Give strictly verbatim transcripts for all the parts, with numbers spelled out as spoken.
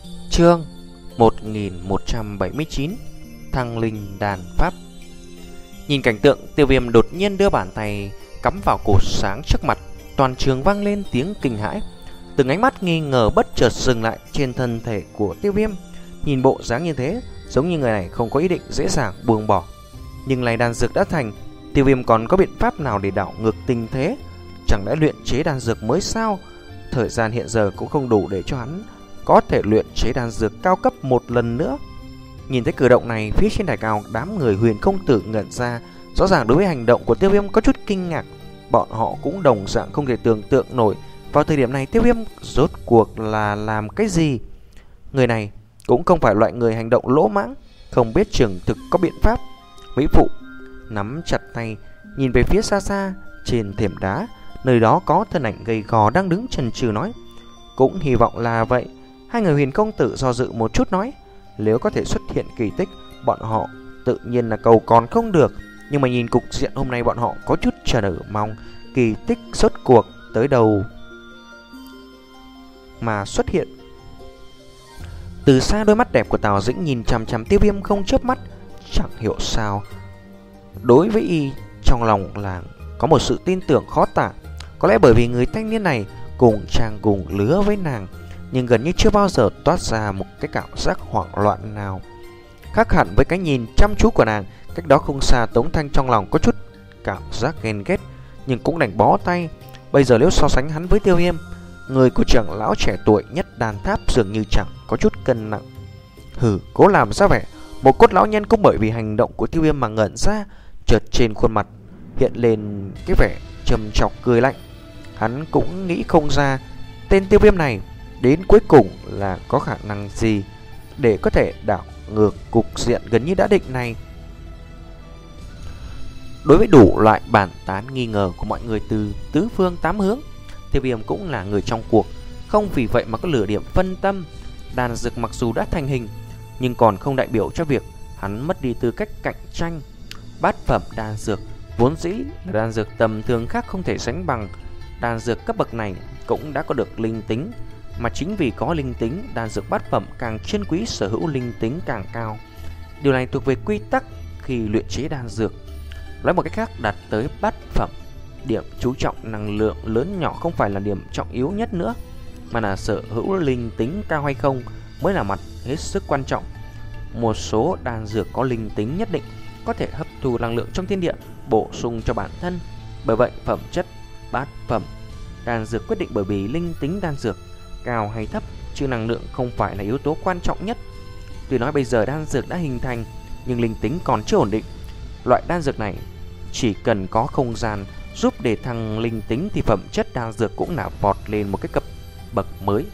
Chương một nghìn một trăm bảy mươi chín Thăng Linh Đàn Pháp. Nhìn cảnh tượng, Tiêu Viêm đột nhiên đưa bàn tay cắm vào cột sáng trước mặt. Toàn trường vang lên tiếng kinh hãi. Từng ánh mắt nghi ngờ bất chợt dừng lại trên thân thể của Tiêu Viêm. Nhìn bộ dáng như thế, giống như người này không có ý định dễ dàng buông bỏ. Nhưng này đan dược đã thành, Tiêu Viêm còn có biện pháp nào để đảo ngược tình thế? Chẳng lẽ luyện chế đan dược mới sao? Thời gian hiện giờ cũng không đủ để cho hắn có thể luyện chế đan dược cao cấp một lần nữa. Nhìn thấy cử động này, phía trên đài cao, đám người Huyền Công Tử ngẩn ra. Rõ ràng đối với hành động của Tiêu Viêm có chút kinh ngạc. Bọn họ cũng đồng dạng không thể tưởng tượng nổi vào thời điểm này Tiêu Viêm rốt cuộc là làm cái gì. Người này cũng không phải loại người hành động lỗ mãng, không biết chừng thực có biện pháp. Mỹ phụ nắm chặt tay, nhìn về phía xa xa trên thềm đá, nơi đó có thân ảnh gầy gò đang đứng chần chừ nói: cũng hy vọng là vậy. Hai người Huyền Công Tử do dự một chút nói: nếu có thể xuất hiện kỳ tích, bọn họ tự nhiên là cầu còn không được. Nhưng mà nhìn cục diện hôm nay, bọn họ có chút chờ đợi mong kỳ tích rốt cuộc tới đầu mà xuất hiện. Từ xa, đôi mắt đẹp của Tào Dĩnh nhìn chằm chằm Tiêu Viêm không chớp mắt. Chẳng hiểu sao, đối với y, trong lòng là có một sự tin tưởng khó tả. Có lẽ bởi vì người thanh niên này cùng trang cùng lứa với nàng, nhưng gần như chưa bao giờ toát ra một cái cảm giác hoảng loạn nào. Khác hẳn với cái nhìn chăm chú của nàng, cách đó không xa, Tống Thanh trong lòng có chút cảm giác ghen ghét, nhưng cũng đành bó tay. Bây giờ nếu so sánh hắn với Tiêu Viêm, người của trưởng lão trẻ tuổi nhất đàn tháp dường như chẳng có chút cân nặng. Hừ, cố làm ra vẻ. Một cốt lão nhân cũng bởi vì hành động của Tiêu Viêm mà ngẩn ra, chợt trên khuôn mặt hiện lên cái vẻ trầm trọc cười lạnh. Hắn cũng nghĩ không ra tên Tiêu Viêm này đến cuối cùng là có khả năng gì để có thể đảo ngược cục diện gần như đã định này. Đối với đủ loại bàn tán nghi ngờ của mọi người từ tứ phương tám hướng, Tiêu Viêm cũng là người trong cuộc, không vì vậy mà có lửa điểm phân tâm. Đan dược mặc dù đã thành hình, nhưng còn không đại biểu cho việc hắn mất đi tư cách cạnh tranh. Bát phẩm đan dược vốn dĩ là đan dược tầm thường khác không thể sánh bằng. Đan dược cấp bậc này cũng đã có được linh tính, mà chính vì có linh tính, đan dược bát phẩm càng chân quý, sở hữu linh tính càng cao. Điều này thuộc về quy tắc khi luyện chế đan dược. Nói một cách khác, đạt tới bát phẩm, điểm chú trọng năng lượng lớn nhỏ không phải là điểm trọng yếu nhất nữa, mà là sở hữu linh tính cao hay không mới là mặt hết sức quan trọng. Một số đan dược có linh tính nhất định có thể hấp thu năng lượng trong thiên địa, bổ sung cho bản thân. Bởi vậy, phẩm chất bát phẩm đan dược quyết định bởi vì linh tính đan dược cao hay thấp, chứ năng lượng không phải là yếu tố quan trọng nhất. Tuy nói bây giờ đan dược đã hình thành, nhưng linh tính còn chưa ổn định. Loại đan dược này chỉ cần có không gian giúp để thăng linh tính thì phẩm chất đan dược cũng là vọt lên một cái cấp bậc mới.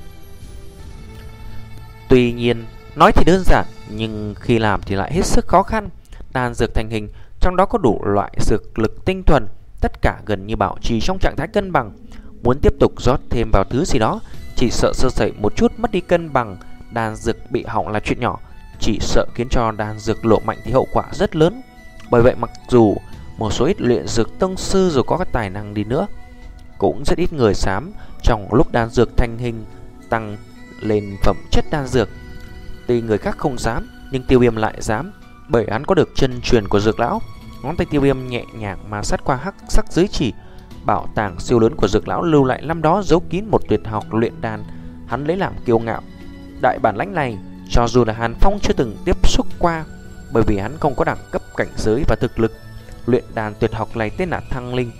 Tuy nhiên, nói thì đơn giản, nhưng khi làm thì lại hết sức khó khăn. Đan dược thành hình, trong đó có đủ loại dược lực tinh thuần, tất cả gần như bảo trì trong trạng thái cân bằng. Muốn tiếp tục rót thêm vào thứ gì đó, chỉ sợ sơ sẩy một chút mất đi cân bằng, đan dược bị hỏng là chuyện nhỏ, chỉ sợ khiến cho đan dược lộ mạnh thì hậu quả rất lớn. Bởi vậy, mặc dù một số ít luyện dược tông sư dù có các tài năng đi nữa, cũng rất ít người dám trong lúc đan dược thành hình tăng lên phẩm chất đan dược. Tuy người khác không dám, nhưng Tiêu Viêm lại dám, bởi hắn có được chân truyền của dược lão. Ngón tay Tiêu Viêm nhẹ nhàng mà sát qua hắc sắc giới chỉ. Bảo tàng siêu lớn của dược lão lưu lại năm đó giấu kín một tuyệt học luyện đan, hắn lấy làm kiêu ngạo. Đại bản lãnh này, cho dù là Hàn Phong chưa từng tiếp xúc qua, bởi vì hắn không có đẳng cấp cảnh giới và thực lực. Luyện đan tuyệt học này tên là Thăng Linh.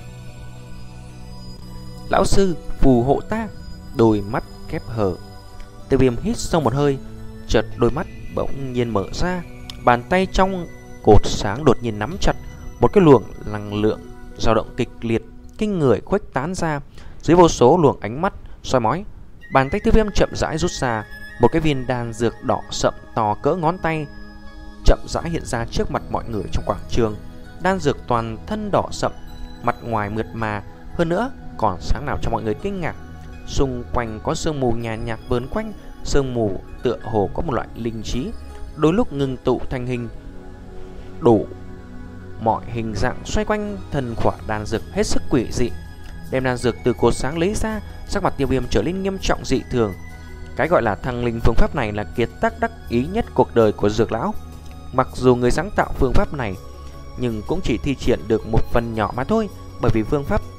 Lão sư, phù hộ ta. Đôi mắt khép hờ, Tiêu Viêm hít sâu một hơi, chợt đôi mắt bỗng nhiên mở ra. Bàn tay trong cột sáng đột nhiên nắm chặt, một cái luồng năng lượng dao động kịch liệt kinh người khuếch tán ra. Dưới vô số luồng ánh mắt soi mói, bàn tay Tiêu Viêm chậm rãi rút ra một cái viên đan dược đỏ sậm to cỡ ngón tay, chậm rãi hiện ra trước mặt mọi người trong quảng trường. Đan dược toàn thân đỏ sậm, mặt ngoài mượt mà, hơn nữa còn sáng nào cho mọi người kinh ngạc. Xung quanh có sương mù nhàn nhạt vờn quanh, sương mù tựa hồ có một loại linh trí, đôi lúc ngưng tụ thành hình đủ mọi hình dạng xoay quanh thân khỏa đan dược hết sức quỷ dị. Đem đan dược từ cột sáng lấy ra, sắc mặt Tiêu Viêm trở nên nghiêm trọng dị thường. Cái gọi là thăng linh phương pháp này là kiệt tác đắc ý nhất cuộc đời của Dược lão. Mặc dù người sáng tạo phương pháp này nhưng cũng chỉ thi triển được một phần nhỏ mà thôi, bởi vì phương pháp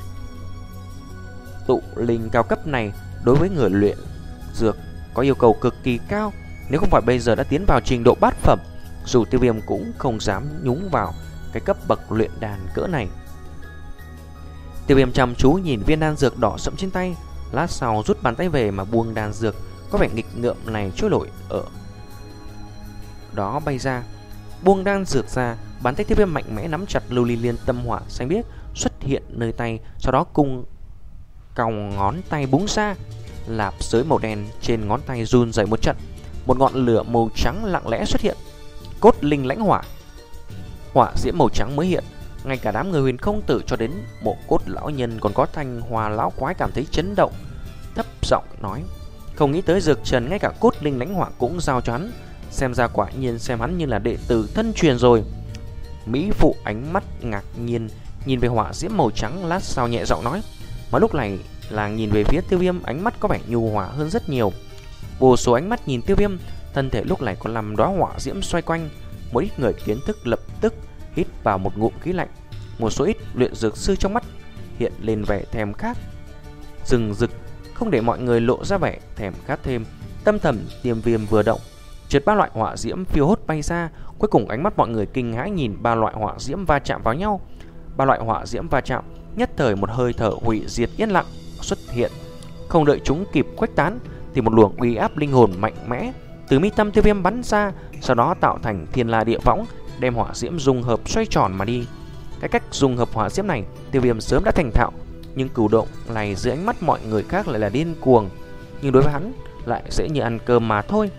tụ linh cao cấp này đối với người luyện dược có yêu cầu cực kỳ cao. Nếu không phải bây giờ đã tiến vào trình độ bát phẩm, dù Tiêu Viêm cũng không dám nhúng vào cái cấp bậc luyện đàn cỡ này. Tiêu Viêm chăm chú nhìn viên đan dược đỏ sẫm trên tay, lát sau rút bàn tay về mà buông đan dược có vẻ nghịch ngợm này trôi nổi ở đó bay ra. Buông đan dược ra, bàn tay Tiêu Viêm mạnh mẽ nắm chặt lưu ly liên tâm hỏa xanh biếc xuất hiện nơi tay, sau đó cùng còng ngón tay búng ra, lạp sới màu đen trên ngón tay run rẩy một trận, một ngọn lửa màu trắng lặng lẽ xuất hiện. Cốt linh lãnh hỏa. Hỏa diễm màu trắng mới hiện, ngay cả đám người Huyền Không Tử cho đến Mộ Cốt lão nhân còn có Thanh Hoa lão quái cảm thấy chấn động, thấp giọng nói: không nghĩ tới Dược Trần ngay cả cốt linh lãnh hỏa cũng giao cho hắn, xem ra quả nhiên xem hắn như là đệ tử thân truyền rồi. Mỹ phụ ánh mắt ngạc nhiên nhìn về hỏa diễm màu trắng, lát sau nhẹ giọng nói, mà lúc này là nhìn về phía Tiêu Viêm, ánh mắt có vẻ nhu hòa hơn rất nhiều. Vô số ánh mắt nhìn Tiêu Viêm, thân thể lúc này còn làm đóa hỏa diễm xoay quanh. Một ít người kiến thức lập tức hít vào một ngụm khí lạnh, một số ít luyện dược sư trong mắt hiện lên vẻ thèm khát rừng rực, không để mọi người lộ ra vẻ thèm khát thêm. Tâm thầm Tiêm Viêm vừa động, chợt ba loại hỏa diễm phiêu hốt bay ra. Cuối cùng ánh mắt mọi người kinh hãi nhìn ba loại hỏa diễm va chạm vào nhau. Ba loại hỏa diễm va chạm, nhất thời một hơi thở hủy diệt yên lặng xuất hiện. Không đợi chúng kịp khuếch tán thì một luồng uy áp linh hồn mạnh mẽ từ mi tâm Tiêu Viêm bắn ra, sau đó tạo thành thiên la địa võng, đem hỏa diễm dung hợp xoay tròn mà đi. Cái cách dung hợp hỏa diễm này Tiêu Viêm sớm đã thành thạo, nhưng cử động này dưới ánh mắt mọi người khác lại là điên cuồng, nhưng đối với hắn lại dễ như ăn cơm mà thôi.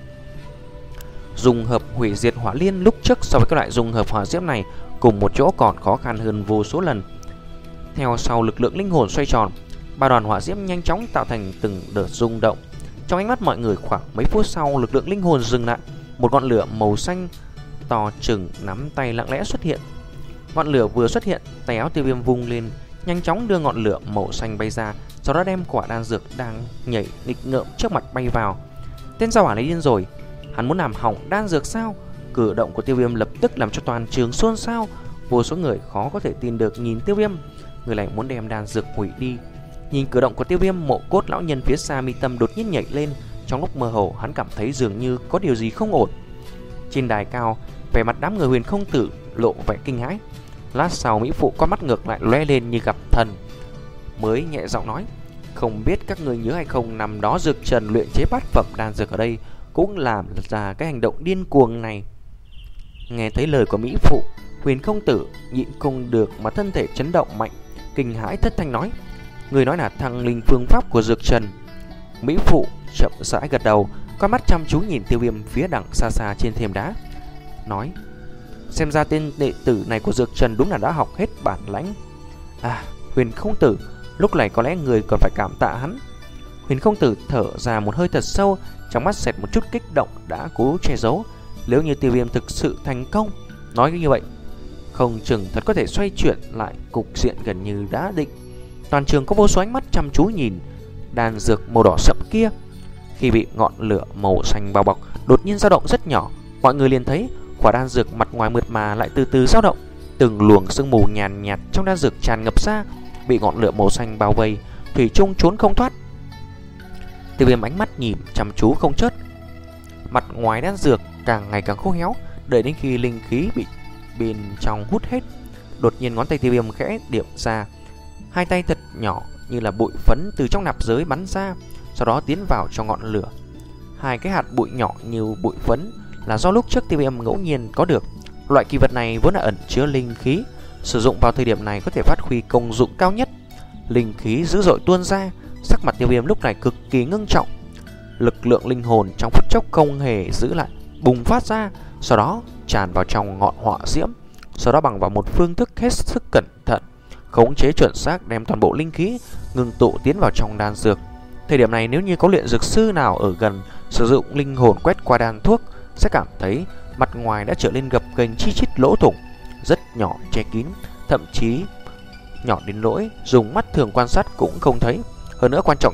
Dung hợp hủy diệt hỏa liên lúc trước so với các loại dung hợp hỏa diễm này cùng một chỗ còn khó khăn hơn vô số lần. Theo sau lực lượng linh hồn xoay tròn, ba đoàn hỏa diễm nhanh chóng tạo thành từng đợt rung động. Trong ánh mắt mọi người khoảng mấy phút sau, lực lượng linh hồn dừng lại, một ngọn lửa màu xanh to chừng nắm tay lặng lẽ xuất hiện. Ngọn lửa vừa xuất hiện, tay áo Tiêu Viêm vung lên, nhanh chóng đưa ngọn lửa màu xanh bay ra, sau đó đem quả đan dược đang nhảy nghịch ngợm trước mặt bay vào. Tên gia hỏa này điên rồi, hắn muốn làm hỏng đan dược sao? Cử động của Tiêu Viêm lập tức làm cho toàn trường xôn xao. Vô số người khó có thể tin được nhìn Tiêu Viêm, người này muốn đem đan dược hủy đi. Nhìn cử động của Tiêu Viêm, Mộ Cốt lão nhân phía xa mi tâm đột nhiên nhảy lên. Trong lúc mơ hồ, hắn cảm thấy dường như có điều gì không ổn. Trên đài cao, vẻ mặt đám người Huyền Không Tử lộ vẻ kinh hãi. Lát sau, mỹ phụ con mắt ngược lại lóe lên như gặp thần, mới nhẹ giọng nói: không biết các người nhớ hay không, năm đó Dược Trần luyện chế bát phẩm đan dược ở đây cũng làm ra cái hành động điên cuồng này. Nghe thấy lời của mỹ phụ, Huyền Không Tử nhịn không được mà thân thể chấn động mạnh, kinh hãi thất thanh nói: người nói là thăng linh phương pháp của Dược Trần. Mỹ phụ chậm rãi gật đầu, con mắt chăm chú nhìn Tiêu Viêm phía đằng xa xa trên thềm đá, nói: xem ra tên đệ tử này của Dược Trần đúng là đã học hết bản lãnh. À, Huyền Không Tử, lúc này có lẽ người còn phải cảm tạ hắn. Huyền Không Tử thở ra một hơi thật sâu, trong mắt xẹt một chút kích động đã cố che giấu. Nếu như Tiêu Viêm thực sự thành công, nói như vậy, không chừng thật có thể xoay chuyển lại cục diện gần như đã định. Toàn trường có vô số ánh mắt chăm chú nhìn đan dược màu đỏ sậm kia. Khi bị ngọn lửa màu xanh bao bọc, đột nhiên dao động rất nhỏ, mọi người liền thấy quả đan dược mặt ngoài mượt mà lại từ từ dao động. Từng luồng sương mù nhàn nhạt trong đan dược tràn ngập ra, bị ngọn lửa màu xanh bao vây, thủy chung trốn không thoát. Tiêu Viêm ánh mắt nhìn chăm chú không chớp. Mặt ngoài đan dược càng ngày càng khô héo, đợi đến khi linh khí bị bên trong hút hết, đột nhiên ngón tay Tiêu Viêm khẽ điểm ra, hai tay thật nhỏ như là bụi phấn từ trong nạp giới bắn ra, sau đó tiến vào trong ngọn lửa. Hai cái hạt bụi nhỏ như bụi phấn là do lúc trước Tiêu Viêm ngẫu nhiên có được. Loại kỳ vật này vốn là ẩn chứa linh khí, sử dụng vào thời điểm này có thể phát huy công dụng cao nhất. Linh khí dữ dội tuôn ra, sắc mặt Tiêu Viêm lúc này cực kỳ ngưng trọng. Lực lượng linh hồn trong phút chốc không hề giữ lại, bùng phát ra, sau đó tràn vào trong ngọn hỏa diễm, sau đó bằng vào một phương thức hết sức cẩn thận, khống chế chuẩn xác đem toàn bộ linh khí ngưng tụ tiến vào trong đan dược. Thời điểm này nếu như có luyện dược sư nào ở gần sử dụng linh hồn quét qua đan thuốc, sẽ cảm thấy mặt ngoài đã trở nên gập ghềnh chi chít lỗ thủng rất nhỏ che kín, thậm chí nhỏ đến nỗi dùng mắt thường quan sát cũng không thấy. Hơn nữa quan trọng nhất,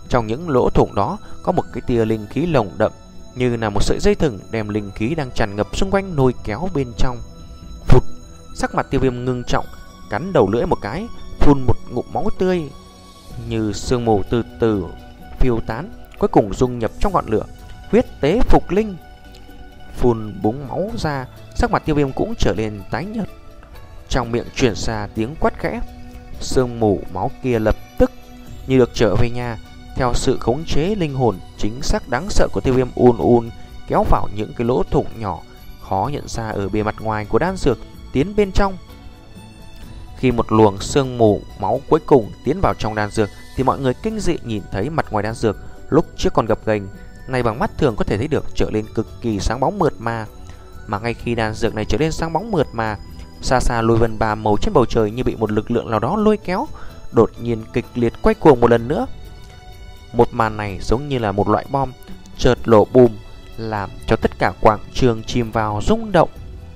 Trong những lỗ thủng đó có một cái tia linh khí lồng đậm, như là một sợi dây thừng đem linh khí đang tràn ngập xung quanh lôi kéo bên trong. Phụt, sắc mặt Tiêu Viêm ngưng trọng, cắn đầu lưỡi một cái, phun một ngụm máu tươi như sương mù từ từ phiêu tán, cuối cùng dung nhập trong ngọn lửa. Huyết tế phục linh. Phun búng máu ra, sắc mặt Tiêu Viêm cũng trở nên tái nhợt. Trong miệng truyền ra tiếng quát khẽ. Sương mù máu kia lập tức như được trở về nhà, theo sự khống chế linh hồn chính xác đáng sợ của Tiêu Viêm ùn ùn kéo vào những cái lỗ thủng nhỏ khó nhận ra ở bề mặt ngoài của đan dược, tiến bên trong. Khi một luồng sương mù máu cuối cùng tiến vào trong đan dược thì mọi người kinh dị nhìn thấy mặt ngoài đan dược lúc trước còn gập ghềnh, này bằng mắt thường có thể thấy được trở nên cực kỳ sáng bóng mượt mà. Mà ngay khi đan dược này trở nên sáng bóng mượt mà, xa xa lôi vân ba màu trên bầu trời như bị một lực lượng nào đó lôi kéo, đột nhiên kịch liệt quay cuồng một lần nữa. Một màn này giống như là một loại bom chợt nổ bùm, làm cho tất cả quảng trường chìm vào rung động.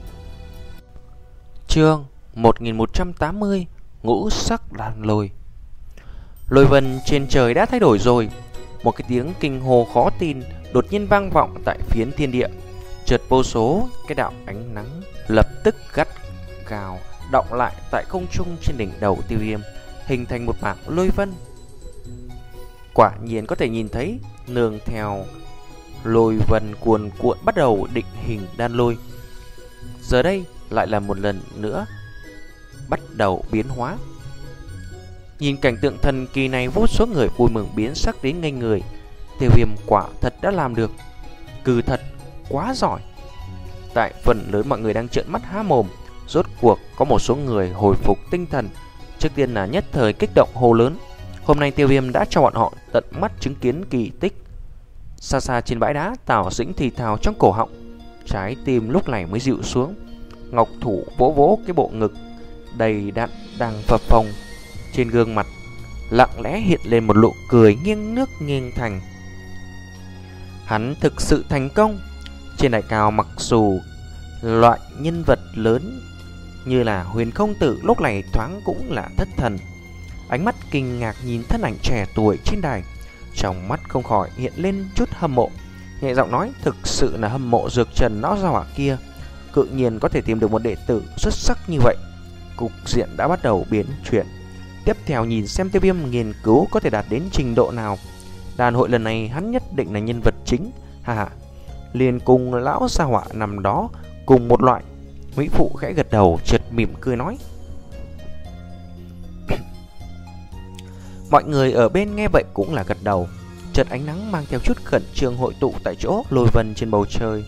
Chương một nghìn một trăm tám mươi, ngũ sắc đàn lôi. Lôi vân trên trời đã thay đổi rồi. Một cái tiếng kinh hô khó tin đột nhiên vang vọng tại phiến thiên địa. Chợt vô số cái đạo ánh nắng lập tức gắt gào đọng lại tại không trung trên đỉnh đầu Tiêu Viêm, hình thành một mảng lôi vân. Quả nhiên có thể nhìn thấy, nương theo lôi vân cuồn cuộn bắt đầu định hình đan lôi. Giờ đây lại là một lần nữa bắt đầu biến hóa. Nhìn cảnh tượng thần kỳ này, vô số người vui mừng biến sắc đến ngây người. Tiêu Viêm quả thật đã làm được, cừ thật, quá giỏi. Tại phần lớn mọi người đang trợn mắt há mồm. Rốt cuộc có một số người hồi phục tinh thần. Trước tiên là nhất thời kích động hô lớn. Hôm nay Tiêu Viêm đã cho bọn họ tận mắt chứng kiến kỳ tích. Xa xa trên bãi đá, Tào Dĩnh thì thào trong cổ họng, trái tim lúc này mới dịu xuống. Ngọc thủ vỗ vỗ cái bộ ngực đầy đặn đang phập phồng. Trên gương mặt lặng lẽ hiện lên một nụ cười nghiêng nước nghiêng thành. Hắn thực sự thành công. Trên đài cao, mặc dù loại nhân vật lớn như là Huyền Không Tử lúc này thoáng cũng là thất thần, ánh mắt kinh ngạc nhìn thân ảnh trẻ tuổi trên đài, trong mắt không khỏi hiện lên chút hâm mộ, nhẹ giọng nói: thực sự là hâm mộ Dược Trần lão gia hỏa kia, cự nhiên có thể tìm được một đệ tử xuất sắc như vậy. Cục diện đã bắt đầu biến chuyển. Tiếp theo nhìn xem Tiêu Viêm nghiên cứu có thể đạt đến trình độ nào. Đàn hội lần này hắn nhất định là nhân vật chính. Ha ha, liền cùng lão gia hỏa nằm đó cùng một loại. Mỹ phụ khẽ gật đầu, chợt mỉm cười nói. Mọi người ở bên nghe vậy cũng là gật đầu. Chợt ánh nắng mang theo chút khẩn trương hội tụ tại chỗ lôi vân trên bầu trời.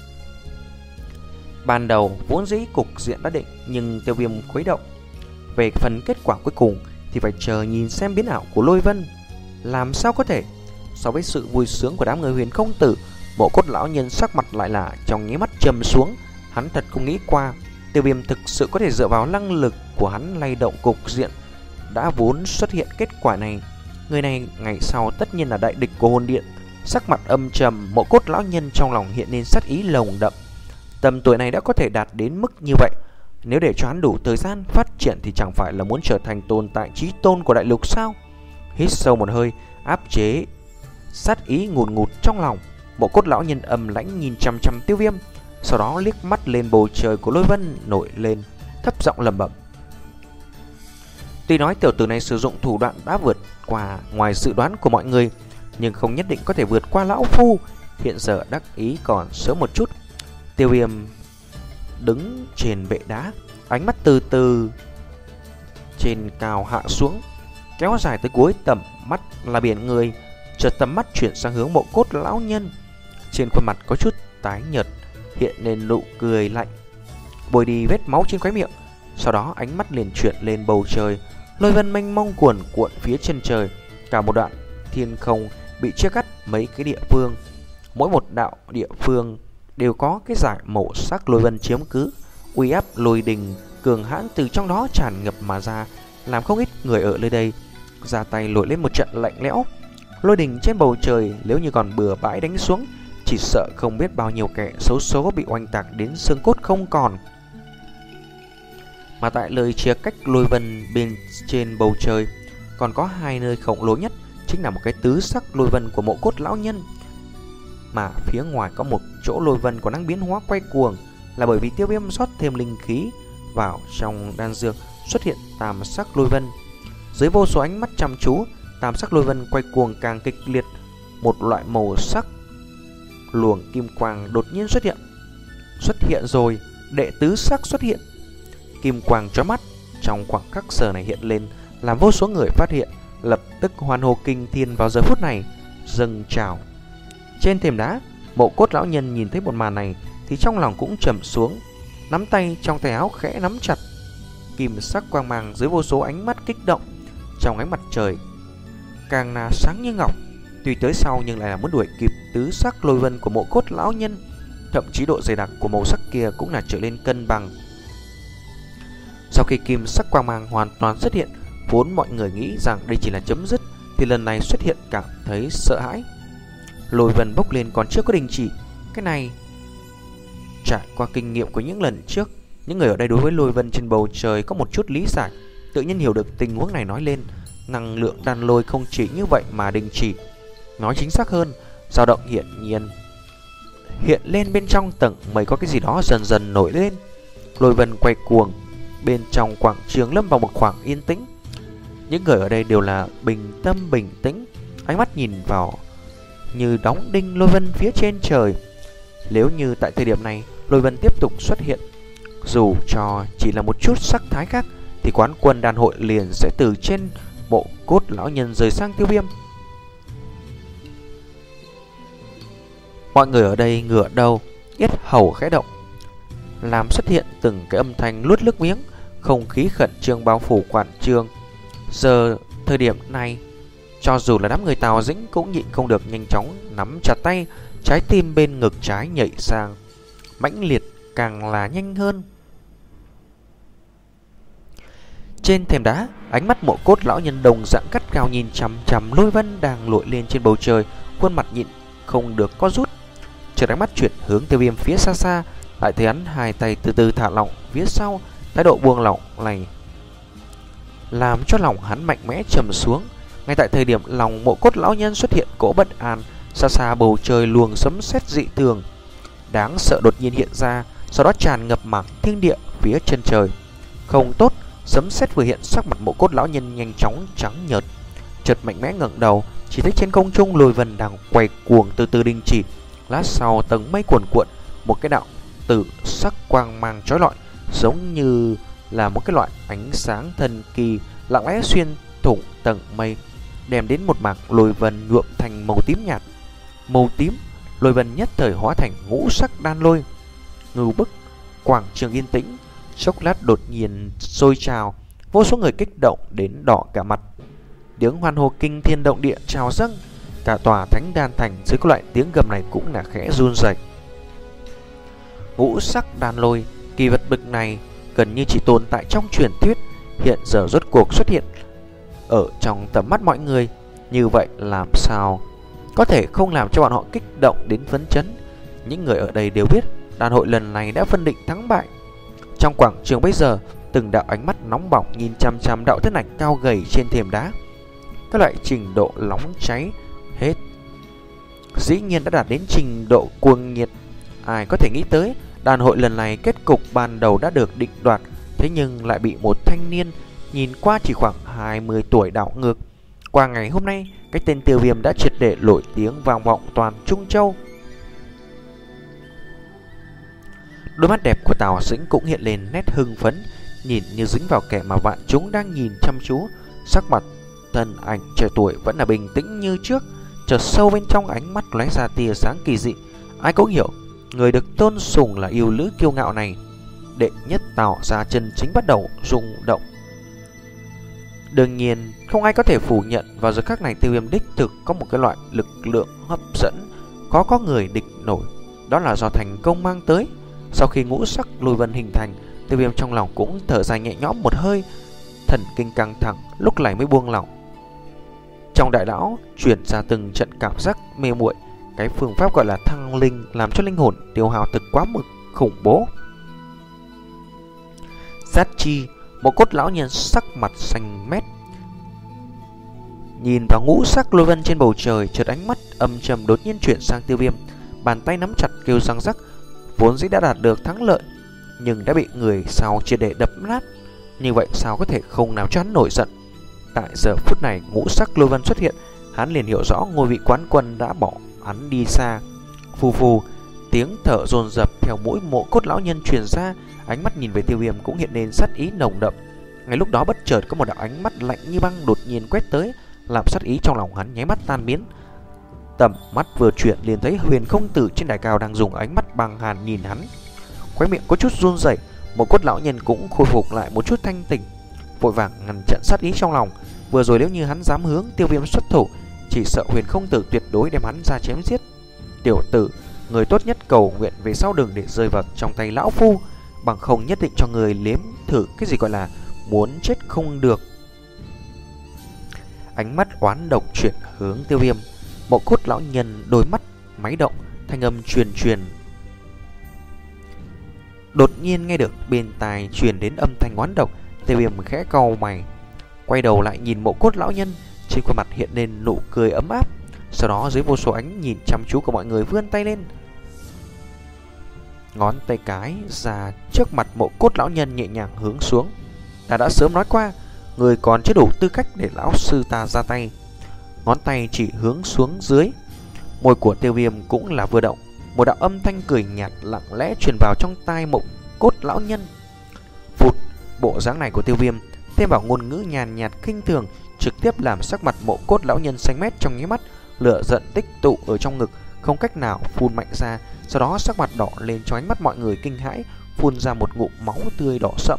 Ban đầu vốn dĩ cục diện đã định, nhưng Tiêu Viêm khuấy động. Về phần kết quả cuối cùng thì phải chờ nhìn xem biến ảo của lôi vân. Làm sao có thể so với sự vui sướng của đám người Huyền Không Tử, Mộ Cốt lão nhân sắc mặt lại là trong nháy mắt trầm xuống. Hắn thật không nghĩ qua Tiêu Viêm thực sự có thể dựa vào năng lực của hắn lay động cục diện. Đã vốn xuất hiện kết quả này, người này ngày sau tất nhiên là đại địch của hồn điện. Sắc mặt âm trầm, Mộ Cốt lão nhân trong lòng hiện lên sát ý lồng đậm. Tầm tuổi này đã có thể đạt đến mức như vậy, nếu để cho hắn đủ thời gian phát triển thì chẳng phải là muốn trở thành tồn tại chí tôn của đại lục sao? Hít sâu một hơi, áp chế sát ý ngùn ngụt trong lòng, Mộ Cốt lão nhân âm lãnh nhìn chằm chằm Tiêu Viêm, sau đó liếc mắt lên bầu trời của lôi vân nổi lên, thấp giọng lẩm bẩm. Tuy nói tiểu tử này sử dụng thủ đoạn đã vượt qua ngoài dự đoán của mọi người, nhưng không nhất định có thể vượt qua lão phu. Hiện giờ đắc ý còn sớm một chút. Tiêu Viêm đứng trên bệ đá, ánh mắt từ từ trên cao hạ xuống, kéo dài tới cuối tầm mắt là biển người. Chợt tầm mắt chuyển sang hướng Mộ Cốt lão nhân, trên khuôn mặt có chút tái nhợt, hiện lên nụ cười lạnh, bôi đi vết máu trên khóe miệng. Sau đó ánh mắt liền chuyển lên bầu trời, lôi vân mênh mông cuồn cuộn phía chân trời. Cả một đoạn thiên không bị chia cắt mấy cái địa phương, mỗi một đạo địa phương đều có cái dải màu sắc lôi vân chiếm cứ. Uy áp lôi đình cường hãn từ trong đó tràn ngập mà ra, làm không ít người ở nơi đây ra tay nổi lên một trận lạnh lẽo. Lôi đình trên bầu trời nếu như còn bừa bãi đánh xuống, chỉ sợ không biết bao nhiêu kẻ xấu số bị oanh tạc đến xương cốt không còn. Mà tại lời chia cách lôi vân bên trên bầu trời, còn có hai nơi khổng lồ nhất chính là một cái tứ sắc lôi vân của mộ cốt lão nhân. Mà phía ngoài có một chỗ lôi vân còn đang biến hóa quay cuồng, là bởi vì Tiêu Viêm rót thêm linh khí vào trong đan dược, xuất hiện tam sắc lôi vân. Dưới vô số ánh mắt chăm chú, tam sắc lôi vân quay cuồng càng kịch liệt. Một loại màu sắc luồng kim quang đột nhiên xuất hiện. Xuất hiện rồi, đệ tứ sắc xuất hiện. Kim quang chói mắt trong khoảng khắc giờ này hiện lên, làm vô số người phát hiện, lập tức hoan hô kinh thiên vào giờ phút này dâng trào. Trên thềm đá, mộ cốt lão nhân nhìn thấy một màn này thì trong lòng cũng trầm xuống, nắm tay trong tay áo khẽ nắm chặt. Kim sắc quang mang dưới vô số ánh mắt kích động, trong ánh mặt trời càng là sáng như ngọc. Tuy tới sau nhưng lại là muốn đuổi kịp tứ sắc lôi vân của mộ cốt lão nhân, thậm chí độ dày đặc của màu sắc kia cũng là trở lên cân bằng. Sau khi kim sắc quang mang hoàn toàn xuất hiện, vốn mọi người nghĩ rằng đây chỉ là chấm dứt, thì lần này xuất hiện cảm thấy sợ hãi. Lôi vân bốc lên còn chưa có đình chỉ. Cái này trải qua kinh nghiệm của những lần trước, những người ở đây đối với lôi vân trên bầu trời có một chút lý giải, tự nhiên hiểu được tình huống này. Nói lên năng lượng đan lôi không chỉ như vậy mà đình chỉ, nói chính xác hơn, dao động hiện nhiên hiện lên bên trong tầng mây có cái gì đó dần dần nổi lên. Lôi vân quay cuồng, bên trong quảng trường lâm vào một khoảng yên tĩnh. Những người ở đây đều là bình tâm bình tĩnh, ánh mắt nhìn vào như đóng đinh lôi vân phía trên trời. Nếu như tại thời điểm này lôi vân tiếp tục xuất hiện, dù cho chỉ là một chút sắc thái khác, thì quán quân đàn hội liền sẽ từ trên mộ cốt lão nhân rời sang Tiêu Viêm. Mọi người ở đây ngửa đầu, yết hầu khẽ động, làm xuất hiện từng cái âm thanh luốt nước miếng, không khí khẩn trương bao phủ quảng trường. Giờ thời điểm này, cho dù là đám người Tào Dĩnh cũng nhịn không được nhanh chóng nắm chặt tay, trái tim bên ngực trái nhảy sang mãnh liệt càng là nhanh hơn. Trên thềm đá, ánh mắt mộ cốt lão nhân đồng dạng cắt cao nhìn chằm chằm lôi vân đang lội lên trên bầu trời, khuôn mặt nhịn không được có rút. Chợt ánh mắt chuyển hướng Tiêu Viêm phía xa xa, lại thấy hắn hai tay từ từ thả lỏng phía sau, thái độ buông lỏng này làm cho lòng hắn mạnh mẽ trầm xuống. Ngay tại thời điểm lòng mộ cốt lão nhân xuất hiện cỗ bất an, xa xa bầu trời luồng sấm sét dị thường đáng sợ đột nhiên hiện ra, sau đó tràn ngập mảng thiên địa phía chân trời. Không tốt, sấm sét vừa hiện, sắc mặt mộ cốt lão nhân nhanh chóng trắng nhợt, chợt mạnh mẽ ngẩng đầu, chỉ thấy trên không trung lôi vân đang quay cuồng từ từ đình chỉ. Lát sau tầng mây cuồn cuộn, một cái đạo tử sắc quang mang chói lọi, giống như là một cái loại ánh sáng thần kỳ lặng lẽ xuyên thủng tầng mây, đem đến một mảng lôi vân nhuộm thành màu tím nhạt. Màu tím, lôi vân nhất thời hóa thành ngũ sắc đan lôi. Ngưu bức, quảng trường yên tĩnh, chốc lát đột nhiên sôi trào, vô số người kích động đến đỏ cả mặt. Tiếng hoan hô kinh thiên động địa trào dâng, cả tòa thánh đan thành dưới cái loại tiếng gầm này cũng là khẽ run rẩy. Ngũ sắc đan lôi, kỳ vật bực này gần như chỉ tồn tại trong truyền thuyết, hiện giờ rốt cuộc xuất hiện ở trong tầm mắt mọi người. Như vậy làm sao có thể không làm cho bọn họ kích động đến phấn chấn. Những người ở đây đều biết đàn hội lần này đã phân định thắng bại. Trong quảng trường bây giờ, từng đạo ánh mắt nóng bỏng nhìn chăm chăm đạo thân ảnh cao gầy trên thềm đá. Các loại trình độ nóng cháy hết dĩ nhiên đã đạt đến trình độ cuồng nhiệt. Ai có thể nghĩ tới đàn hội lần này kết cục ban đầu đã được định đoạt, thế nhưng lại bị một thanh niên nhìn qua chỉ khoảng hai mươi tuổi đảo ngược. Qua ngày hôm nay, cái tên Tiêu Viêm đã triệt để nổi tiếng vang vọng toàn Trung Châu. Đôi mắt đẹp của Tào Dĩnh cũng hiện lên nét hưng phấn, nhìn như dính vào kẻ mà vạn chúng đang nhìn chăm chú. Sắc mặt thân ảnh trẻ tuổi vẫn là bình tĩnh như trước, chợt sâu bên trong ánh mắt lóe ra tia sáng kỳ dị. Ai cũng hiểu, người được tôn sùng là yêu nữ kiêu ngạo này, đệ nhất Tào gia chân chính bắt đầu rung động. Đương nhiên, không ai có thể phủ nhận vào giờ khắc này Tiêu Viêm đích thực có một cái loại lực lượng hấp dẫn khó có người địch nổi, đó là do thành công mang tới. Sau khi ngũ sắc lôi vân hình thành, Tiêu Viêm trong lòng cũng thở dài nhẹ nhõm một hơi, thần kinh căng thẳng lúc này mới buông lỏng. Trong đại não truyền ra từng trận cảm giác mê muội, cái phương pháp gọi là thăng linh làm cho linh hồn tiêu hao thực quá mực khủng bố. Sát chi, một cốt lão nhân sắc mặt xanh mét, Nhìn vào ngũ sắc lôi vân trên bầu trời, chợt ánh mắt âm trầm đột nhiên chuyển sang Tiêu Viêm. Bàn tay nắm chặt kêu răng rắc. Vốn dĩ đã đạt được thắng lợi, nhưng đã bị người sau triệt để đập nát. Như vậy sao có thể không làm cho hắn nổi giận. Tại giờ phút này ngũ sắc lôi vân xuất hiện, hắn liền hiểu rõ ngôi vị quán quân đã bỏ hắn đi xa. Phù phù, tiếng thở dồn dập theo mũi Mộ Cốt lão nhân truyền ra. Ánh mắt nhìn về Tiêu Viêm cũng hiện lên sát ý nồng đậm. Ngay lúc đó bất chợt có một đạo ánh mắt lạnh như băng đột nhiên quét tới, làm sát ý trong lòng hắn nháy mắt tan biến. Tầm mắt vừa chuyển liền thấy Huyền Không Tử trên đài cao đang dùng ánh mắt băng hàn nhìn hắn. Khóe miệng có chút run rẩy. Mộ Cốt lão nhân cũng khôi phục lại một chút thanh tỉnh, vội vàng ngăn chặn sát ý trong lòng. Vừa rồi nếu như hắn dám hướng Tiêu Viêm xuất thủ, chỉ sợ Huyền Không Tử tuyệt đối đem hắn ra chém giết. Tiểu tử, người tốt nhất cầu nguyện về sau đừng để rơi vào trong tay lão phu, bằng không nhất định cho người liếm thử cái gì gọi là muốn chết không được. Ánh mắt oán độc chuyển hướng Tiêu Viêm. Mộ Cốt lão nhân đôi mắt máy động, thanh âm truyền truyền. Đột nhiên nghe được bên tai truyền đến âm thanh oán độc. Tiêu Viêm khẽ cau mày, quay đầu lại nhìn Mộ Cốt lão nhân. Trên khuôn mặt hiện lên nụ cười ấm áp. Sau đó dưới vô số ánh nhìn chăm chú của mọi người vươn tay lên, ngón tay cái ra trước mặt Mộ Cốt lão nhân nhẹ nhàng hướng xuống. Ta đã sớm nói qua, người còn chưa đủ tư cách để lão sư ta ra tay. Ngón tay chỉ hướng xuống dưới. Môi của Tiêu Viêm cũng là vừa động, một đạo âm thanh cười nhạt lặng lẽ truyền vào trong tai Mộ Cốt lão nhân. Phụt, bộ dáng này của Tiêu Viêm thêm vào ngôn ngữ nhàn nhạt khinh thường, trực tiếp làm sắc mặt Mộ Cốt lão nhân xanh mét trong nháy mắt. Lửa giận tích tụ ở trong ngực, không cách nào phun mạnh ra. Sau đó sắc mặt đỏ lên cho ánh mắt mọi người kinh hãi, phun ra một ngụm máu tươi đỏ sậm.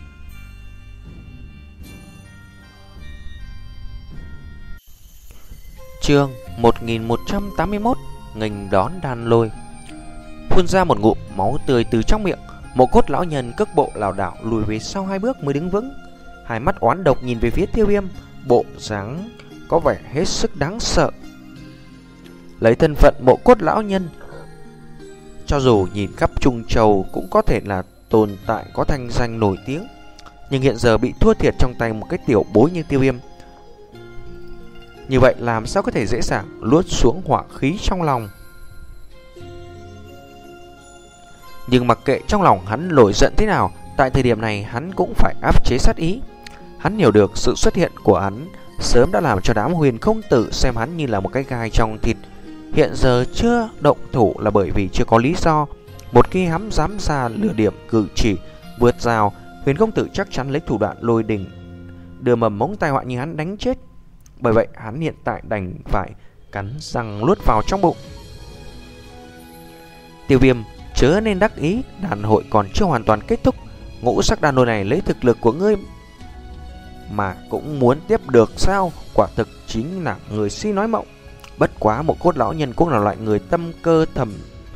Chương một nghìn một trăm tám mươi mốt, nghênh đón đan lôi. Phun ra một ngụm máu tươi từ trong miệng, Mộ Cốt lão nhân cước bộ lảo đảo lùi về sau hai bước mới đứng vững. Hai mắt oán độc nhìn về phía Tiêu Viêm, bộ dáng có vẻ hết sức đáng sợ. Lấy thân phận Mộ Cốt lão nhân, cho dù nhìn khắp Trung Châu cũng có thể là tồn tại có thanh danh nổi tiếng, nhưng hiện giờ bị thua thiệt trong tay một cái tiểu bối như Tiêu Viêm, như vậy làm sao có thể dễ dàng luốt xuống hỏa khí trong lòng. Nhưng mặc kệ trong lòng hắn nổi giận thế nào, tại thời điểm này hắn cũng phải áp chế sát ý. Hắn hiểu được sự xuất hiện của hắn sớm đã làm cho đám Huyền Không Tử xem hắn như là một cái gai trong thịt. Hiện giờ chưa động thủ là bởi vì chưa có lý do. Một khi hắn dám ra lừa điểm cử chỉ vượt rào, Huyền Không Tử chắc chắn lấy thủ đoạn lôi đình đưa mầm mống tai họa như hắn đánh chết. Bởi vậy hắn hiện tại đành phải cắn răng nuốt vào trong bụng. Tiêu Viêm, chớ nên đắc ý, đàn hội còn chưa hoàn toàn kết thúc. Ngũ sắc đàn lôi này lấy thực lực của ngươi mà cũng muốn tiếp được sao? Quả thực chính là người si nói mộng. Bất quá Mộ Cốt lão nhân cũng là loại người tâm cơ thầm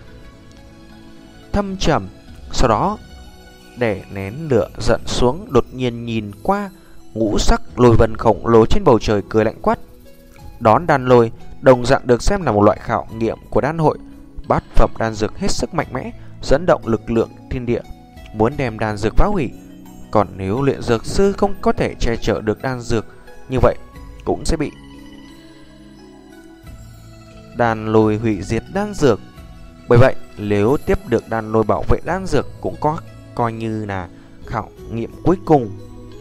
thâm trầm. Sau đó để nén lửa giận xuống, đột nhiên nhìn qua ngũ sắc lôi vân khổng lồ trên bầu trời, cười lạnh quát. Đón đan lôi đồng dạng được xem là một loại khảo nghiệm của đan hội. Bát phẩm đan dược hết sức mạnh mẽ, dẫn động lực lượng thiên địa, muốn đem đan dược phá hủy. Còn nếu luyện dược sư không có thể che chở được đan dược, như vậy cũng sẽ bị đan lôi hủy diệt đan dược. Bởi vậy nếu tiếp được đan lôi bảo vệ đan dược cũng có coi như là khảo nghiệm cuối cùng.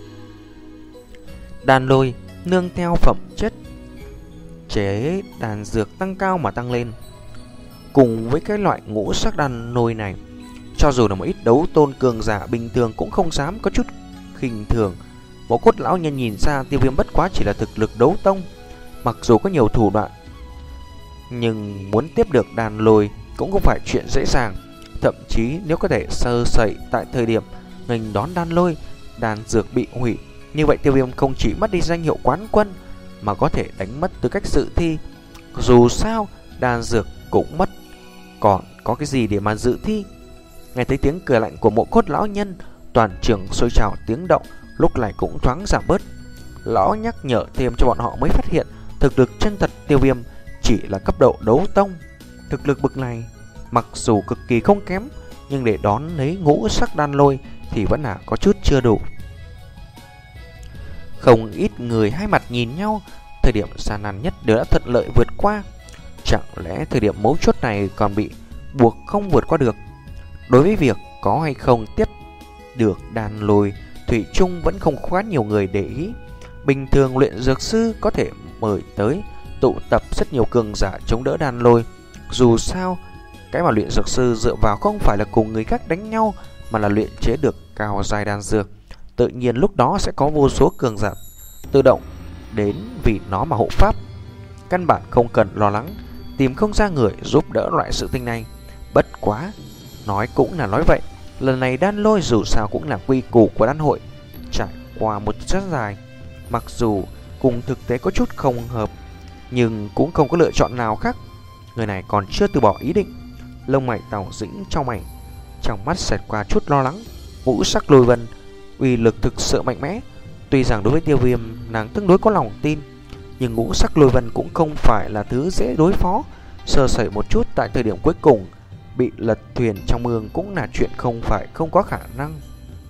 Đan lôi nương theo phẩm chất chế đan dược tăng cao mà tăng lên. Cùng với cái loại ngũ sắc đan lôi này, cho dù là một ít đấu tôn cường giả bình thường cũng không dám có chút khinh thường. Mộ Cốt lão nhân nhìn ra Tiêu Viêm bất quá chỉ là thực lực đấu tông, mặc dù có nhiều thủ đoạn, nhưng muốn tiếp được đan lôi cũng không phải chuyện dễ dàng. Thậm chí nếu có thể sơ sẩy tại thời điểm nghênh đón đan lôi, đan dược bị hủy, như vậy Tiêu Viêm không chỉ mất đi danh hiệu quán quân mà có thể đánh mất tư cách dự thi. Dù sao đan dược cũng mất, còn có cái gì để mà dự thi? Nghe thấy tiếng cười lạnh của Mộ Cốt lão nhân, toàn trường sôi trào tiếng động, lúc này cũng thoáng giảm bớt. Lão nhắc nhở thêm cho bọn họ mới phát hiện thực lực chân thật Tiêu Viêm chỉ là cấp độ đấu tông. Thực lực bực này mặc dù cực kỳ không kém, nhưng để đón lấy ngũ sắc đan lôi thì vẫn là có chút chưa đủ. Không ít người hai mặt nhìn nhau, thời điểm gian nan nhất đều đã thuận lợi vượt qua. Chẳng lẽ thời điểm mấu chốt này còn bị buộc không vượt qua được? Đối với việc có hay không tiếp được đan lôi, thủy chung vẫn không quá nhiều người để ý. Bình thường luyện dược sư có thể mời tới tụ tập rất nhiều cường giả chống đỡ đan lôi. Dù sao, cái mà luyện dược sư dựa vào không phải là cùng người khác đánh nhau, mà là luyện chế được cao giai đan dược. Tự nhiên lúc đó sẽ có vô số cường giả tự động đến vì nó mà hộ pháp. Căn bản không cần lo lắng tìm không ra người giúp đỡ loại sự tình này. Bất quá, nói cũng là nói vậy, lần này đan lôi dù sao cũng là quy củ của đan hội. Trải qua một rất dài, mặc dù cùng thực tế có chút không hợp, nhưng cũng không có lựa chọn nào khác. Người này còn chưa từ bỏ ý định. Lông mày Tào Dĩnh trong mày, trong mắt xẹt qua chút lo lắng. Ngũ sắc lôi vân uy lực thực sự mạnh mẽ. Tuy rằng đối với Tiêu Viêm nàng tương đối có lòng tin, nhưng ngũ sắc lôi vân cũng không phải là thứ dễ đối phó. Sơ sẩy một chút tại thời điểm cuối cùng bị lật thuyền trong mương cũng là chuyện không phải không có khả năng.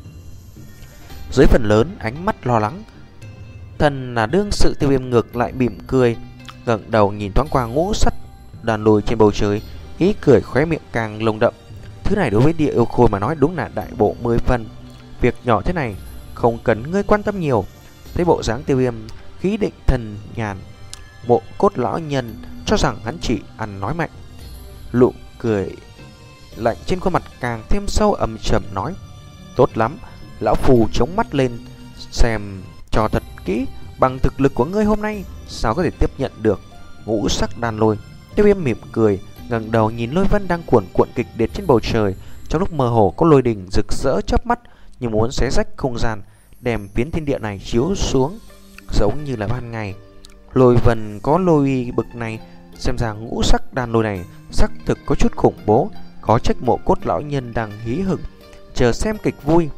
Dưới phần lớn ánh mắt lo lắng, thần là đương sự Tiêu Viêm ngược lại mỉm cười, ngẩng đầu nhìn thoáng qua ngũ sắc đàn lôi trên bầu trời, ý cười khóe miệng càng lồng đậm. Thứ này đối với Địa Yêu Khôi mà nói đúng là đại bộ mười phần. Việc nhỏ thế này không cần ngươi quan tâm nhiều. Thấy bộ dáng Tiêu Viêm khí định thần nhàn, Mộ Cốt lão nhân cho rằng hắn chỉ ăn nói mạnh. Lụ cười lạnh trên khuôn mặt càng thêm sâu, ầm trầm nói: tốt lắm, lão phù chống mắt lên xem cho thật kỹ, bằng thực lực của ngươi hôm nay sao có thể tiếp nhận được ngũ sắc đan lôi. Tiêu Viêm mỉm cười, ngẩng đầu nhìn lôi vân đang cuộn cuộn kịch liệt trên bầu trời. Trong lúc mơ hồ có lôi đình rực rỡ chớp mắt, như muốn xé rách không gian, đem phiến thiên địa này chiếu xuống giống như là ban ngày. Lôi vân có lôi uy bực này, xem ra ngũ sắc đan lôi này xác thực có chút khủng bố. Có trách Mộ Cốt lão nhân đang hí hửng chờ xem kịch vui.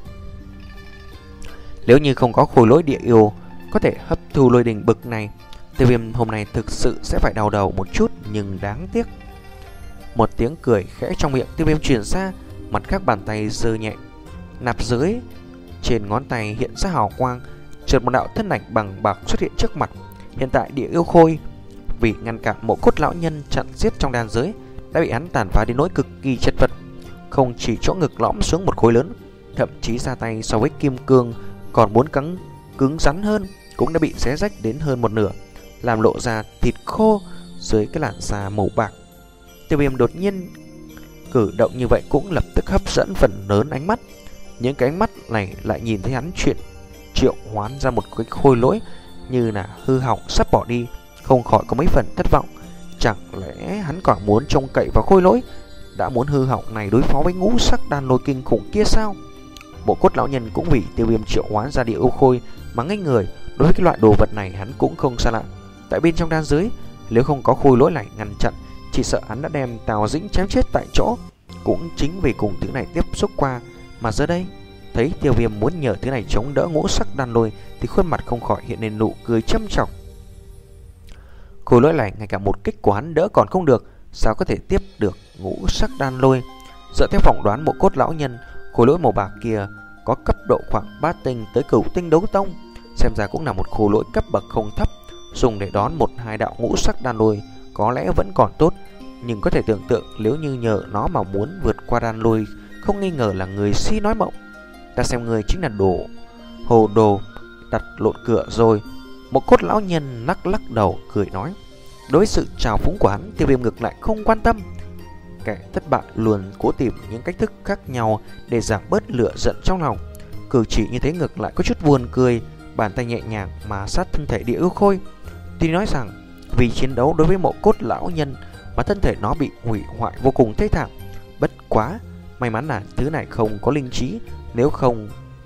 Nếu như không có khối lỗi địa yêu có thể hấp thu lôi đình bực này, Tiêu Viêm hôm nay thực sự sẽ phải đau đầu một chút, nhưng đáng tiếc. Một tiếng cười khẽ trong miệng Tiêu Viêm truyền ra, mặt khác bàn tay giơ nhẹ, nạp dưới trên ngón tay hiện ra hào quang, chợt một đạo thân ảnh bằng bạc xuất hiện trước mặt. Hiện tại Địa Yêu Khôi vì ngăn cản Mộ Cốt lão nhân chặn giết trong đan giới đã bị hắn tàn phá đến nỗi cực kỳ chật vật, không chỉ chỗ ngực lõm xuống một khối lớn, thậm chí ra tay so với kim cương còn muốn cứng cứng rắn hơn cũng đã bị xé rách đến hơn một nửa, làm lộ ra thịt khô dưới cái làn da màu bạc. Tiêu Viêm đột nhiên cử động như vậy cũng lập tức hấp dẫn phần lớn ánh mắt. Những cái ánh mắt này lại nhìn thấy hắn chuyện triệu hoán ra một cái khôi lỗi như là hư hỏng sắp bỏ đi, không khỏi có mấy phần thất vọng. Chẳng lẽ hắn còn muốn trông cậy vào khôi lỗi đã muốn hư hỏng này đối phó với ngũ sắc đan lôi kinh khủng kia sao? Mộ Cốt lão nhân cũng vì Tiêu Viêm triệu hoán ra Địa Yêu Khôi mà ngây người. Đối với cái loại đồ vật này hắn cũng không xa lạ. Tại bên trong đan giới, nếu không có khôi lỗi này ngăn chặn, chỉ sợ hắn đã đem Tào Dĩnh chém chết tại chỗ. Cũng chính vì cùng thứ này tiếp xúc qua mà giờ đây thấy Tiêu Viêm muốn nhờ thứ này chống đỡ ngũ sắc đan lôi thì khuôn mặt không khỏi hiện lên nụ cười châm chọc. Khôi lỗi này ngay cả một kích của hắn đỡ còn không được, sao có thể tiếp được ngũ sắc đan lôi? Dựa theo phỏng đoán Mộ Cốt lão nhân, khôi lỗi màu bạc kia có cấp độ khoảng ba tinh tới cửu tinh đấu tông, xem ra cũng là một khôi lỗi cấp bậc không thấp. Dùng để đón một hai đạo ngũ sắc đan lôi có lẽ vẫn còn tốt, nhưng có thể tưởng tượng nếu như nhờ nó mà muốn vượt qua đan lôi, không nghi ngờ là người si nói mộng. Ta xem người chính là đồ hồ đồ đặt lộn cửa rồi. Một Cốt lão nhân lắc lắc đầu cười nói. Đối với sự trào phúng của hắn, Tiêu Viêm ngược lại không quan tâm. Kẻ thất bại luôn cố tìm những cách thức khác nhau để giảm bớt lửa giận trong lòng. Cử chỉ như thế ngược lại có chút buồn cười, bàn tay nhẹ nhàng mà sát thân thể Địa Yêu Khôi. Tuy nói rằng vì chiến đấu đối với Mộ Cốt lão nhân mà thân thể nó bị hủy hoại vô cùng thê thảm, bất quá may mắn là thứ này không có linh trí, nếu không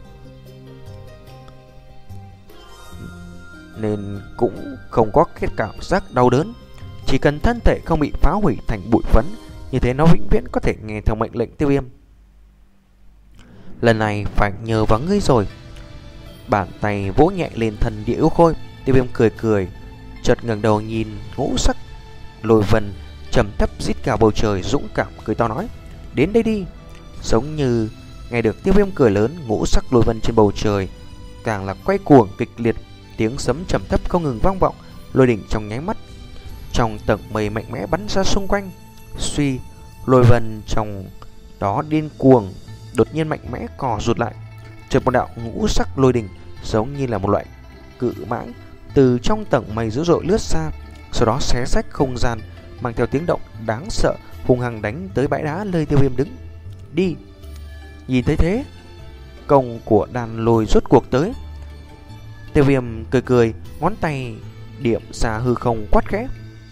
nên cũng không có cái cảm giác đau đớn. Chỉ cần thân thể không bị phá hủy thành bụi phấn, như thế nó vĩnh viễn có thể nghe theo mệnh lệnh Tiêu Viêm. Lần này phải nhờ vào ngươi rồi. Bàn tay vỗ nhẹ lên thân Địa Yêu Khôi. Tiêu Viêm cười cười, chợt ngẩng đầu nhìn ngũ sắc lôi vân trầm thấp rít gào bầu trời, dũng cảm cười to nói: đến đây đi. Giống như nghe được Tiêu Viêm cười lớn, ngũ sắc lôi vân trên bầu trời càng là quay cuồng kịch liệt, tiếng sấm trầm thấp không ngừng vang vọng, lôi đỉnh trong nháy mắt trong tầng mây mạnh mẽ bắn ra xung quanh. Suy, lôi vân trong đó điên cuồng đột nhiên mạnh mẽ cò rụt lại. Chợt một đạo ngũ sắc lôi đỉnh giống như là một loại cự mãng từ trong tầng mây dữ dội lướt ra, sau đó xé rách không gian, mang theo tiếng động đáng sợ, hung hăng đánh tới bãi đá nơi Tiêu Viêm đứng. Đi! Nhìn thấy thế, công của đàn lôi rốt cuộc tới. Tiêu Viêm cười cười, ngón tay điểm ra hư không quát khẽ.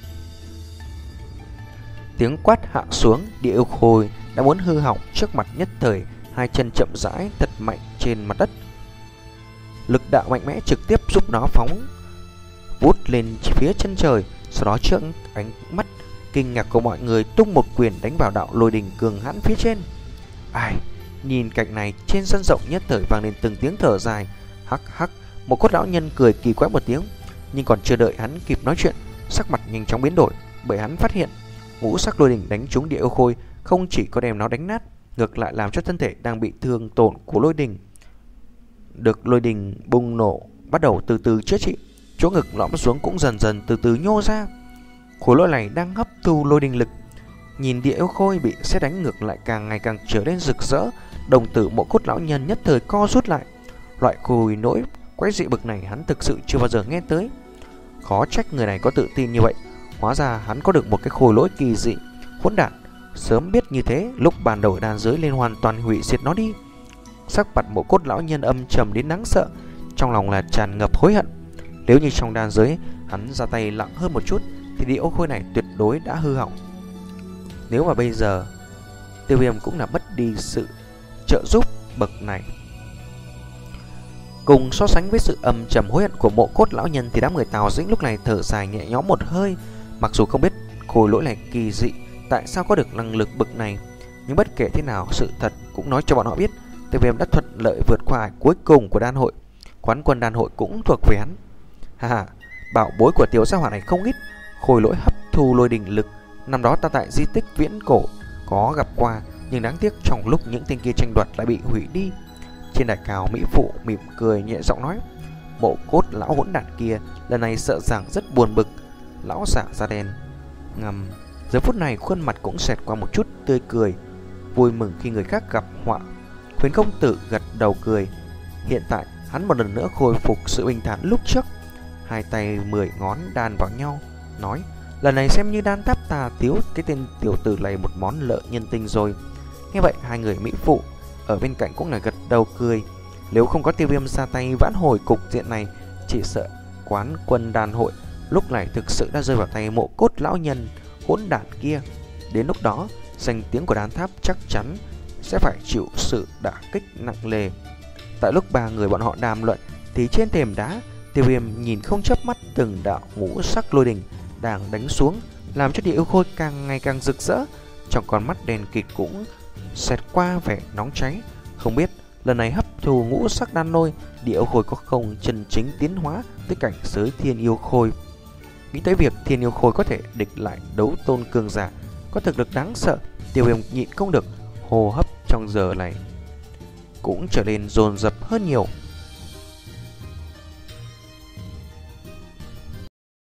Tiếng quát hạ xuống, địa yêu khôi đã muốn hư hỏng trước mặt nhất thời, hai chân chậm rãi thật mạnh trên mặt đất. Lực đạo mạnh mẽ trực tiếp giúp nó phóng vút lên phía chân trời, sau đó trước ánh mắt kinh ngạc của mọi người tung một quyền đánh vào đạo lôi đình cường hãn phía trên. Ai, nhìn cảnh này, trên sân rộng nhất thời vang lên từng tiếng thở dài. Hắc hắc, một cốt lão nhân cười kỳ quái một tiếng, nhưng còn chưa đợi hắn kịp nói chuyện, sắc mặt nhanh chóng biến đổi, bởi hắn phát hiện ngũ sắc lôi đình đánh trúng địa yêu khôi không chỉ có đem nó đánh nát, ngược lại làm cho thân thể đang bị thương tổn của lôi đình được lôi đình bùng nổ bắt đầu từ từ chữa trị, chỗ ngực lõm xuống cũng dần dần từ từ nhô ra. Khối lỗi này đang hấp thu lôi đình lực. Nhìn địa yêu khôi bị sét đánh ngược lại càng ngày càng trở nên rực rỡ, đồng tử mộ cốt lão nhân nhất thời co rút lại. Loại khôi nỗi quái dị bực này hắn thực sự chưa bao giờ nghe tới. Khó trách người này có tự tin như vậy, hóa ra hắn có được một cái khôi lỗi kỳ dị. Hỗn đản, sớm biết như thế, lúc ban đầu đan giới lên hoàn toàn hủy diệt nó đi. Sắc mặt mộ cốt lão nhân âm trầm đến đáng sợ, trong lòng là tràn ngập hối hận. Nếu như trong đan giới hắn ra tay lặng hơn một chút thì địa yêu khôi này tuyệt đối đã hư hỏng. Nếu mà bây giờ Tiêu Viêm cũng là mất đi sự trợ giúp bậc này. Cùng so sánh với sự âm trầm hối hận của mộ cốt lão nhân thì đám người Tào Dĩnh lúc này thở dài nhẹ nhõm một hơi. Mặc dù không biết khối lỗi này kỳ dị tại sao có được năng lực bậc này, nhưng bất kể thế nào, sự thật cũng nói cho bọn họ biết Tiêu Viêm đã thuận lợi vượt qua cuối cùng của đan hội. Quán quân đan hội cũng thuộc về hắn. Ha ha, bảo bối của tiểu gia hỏa này không ít. Khôi lỗi hấp thu lôi đình lực, năm đó ta tại di tích viễn cổ có gặp qua, nhưng đáng tiếc trong lúc những tên kia tranh đoạt lại bị hủy đi. Trên đài cao, mỹ phụ mỉm cười nhẹ giọng nói, mộ cốt lão hỗn đản kia lần này sợ rằng rất buồn bực. Lão giả da đen ngầm giờ phút này khuôn mặt cũng xẹt qua một chút tươi cười, vui mừng khi người khác gặp họa. Huyền công tử gật đầu cười. Hiện tại hắn một lần nữa khôi phục sự bình thản lúc trước, hai tay mười ngón đan vào nhau, nói, lần này xem như đan tháp ta thiếu cái tên tiểu tử này một món lợi nhân tình rồi. Nghe vậy hai người mỹ phụ ở bên cạnh cũng là gật đầu cười. Nếu không có Tiêu Viêm ra tay vãn hồi cục diện này, chỉ sợ quán quân đan hội lúc này thực sự đã rơi vào tay mộ cốt lão nhân hỗn đản kia. Đến lúc đó danh tiếng của đan tháp chắc chắn sẽ phải chịu sự đả kích nặng nề. Tại lúc ba người bọn họ đàm luận thì trên thềm đá, Tiêu Viêm nhìn không chớp mắt từng đạo ngũ sắc lôi đình đang đánh xuống, làm cho địa yêu khôi càng ngày càng rực rỡ. Trong con mắt đèn kịt cũng xẹt qua vẻ nóng cháy. Không biết lần này hấp thu ngũ sắc đan lôi, địa yêu khôi có không chân chính tiến hóa tới cảnh giới thiên yêu khôi. Nghĩ tới việc thiên yêu khôi có thể địch lại đấu tôn cường giả có thực lực đáng sợ, Tiêu Viêm nhịn không được, hô hấp trong giờ này cũng trở nên dồn dập hơn nhiều.